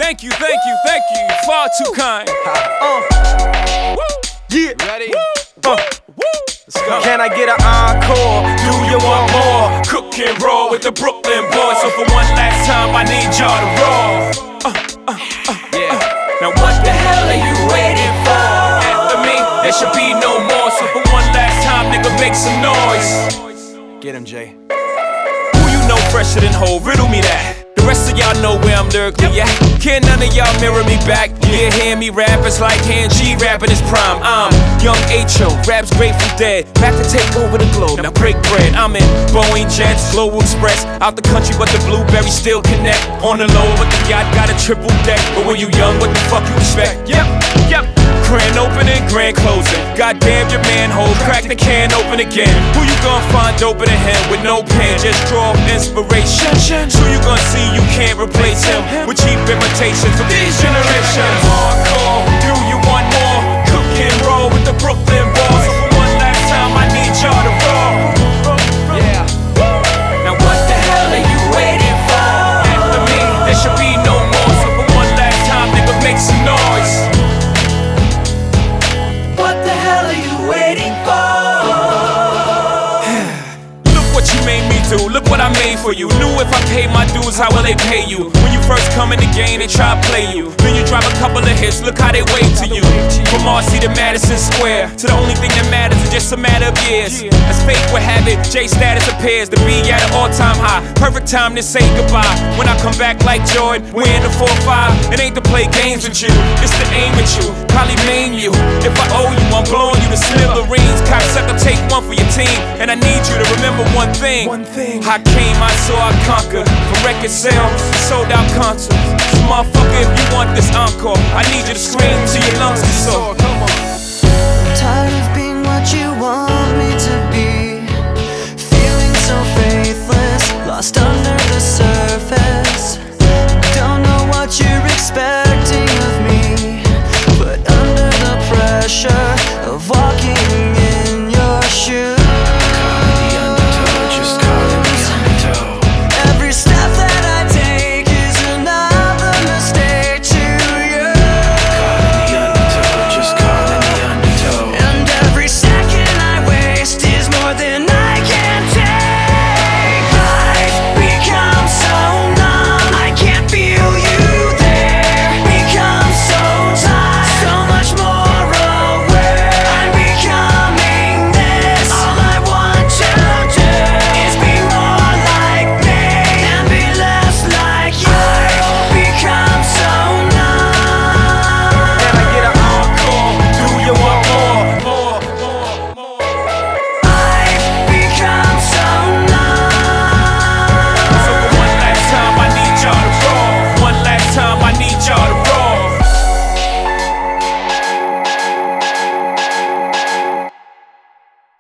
Thank you, far too kind. Yeah. Ready? Let's go. Can I get an encore? Do you want more? Cook and roll with the Brooklyn boys. So for one last time, I need y'all to roll. Yeah. Now what the hell are you waiting for? After me, there should be no more. So for one last time, nigga, make some noise. Get him, Jay. Who you know fresher than Ho? Riddle me that. The rest of y'all know where I'm lyrically at. Can't none of y'all mirror me back. Yeah, hear me rap, it's like Han G rapping his prime. I'm Young H.O., raps Grateful Dead. Back to take over the globe, now break bread. I'm in Boeing Jets, Global Express. Out the country, but the blueberries still connect. On the low, but the yacht got a triple deck. But when you young, what the fuck you expect? Yep. Grand opening, grand closing. Goddamn your manhole, crack the can open again. Who you gonna find open a hand with no pen? Just draw inspiration. Who you gonna see you can't replace him with cheap imitations of these generations? Hardcore, do you want more? Cook and roll with the Brooklyn boys. So for one last time, I need y'all to roll. Yeah. Now what the hell are you waiting for? After me, there should be no more. So for one last time, nigga, make some noise. What the hell are you waiting for? Look what you made me do, look what I made for you. Knew if I paid my dues, how will they pay you? When you first come in the game, they try to play you. Then you drop a couple of hits, look how they wait to you. From Marcy to Madison Square, to the only thing that matters is just a matter of years. As fate would have it, J status appears to be at an all-time high. Perfect time to say goodbye. When I come back like Jordan, we're in the 4-5. It ain't to play games with you, it's to aim at you. Probably maim you. If I owe you, I'm blowing you to smithereens. Cocksucker, take one for your team. And I need you to remember one thing. I came, I saw, I conquered. From record sales, sold out concerts. So motherfucker, if you want this encore, I need you to scream till your lungs get sore.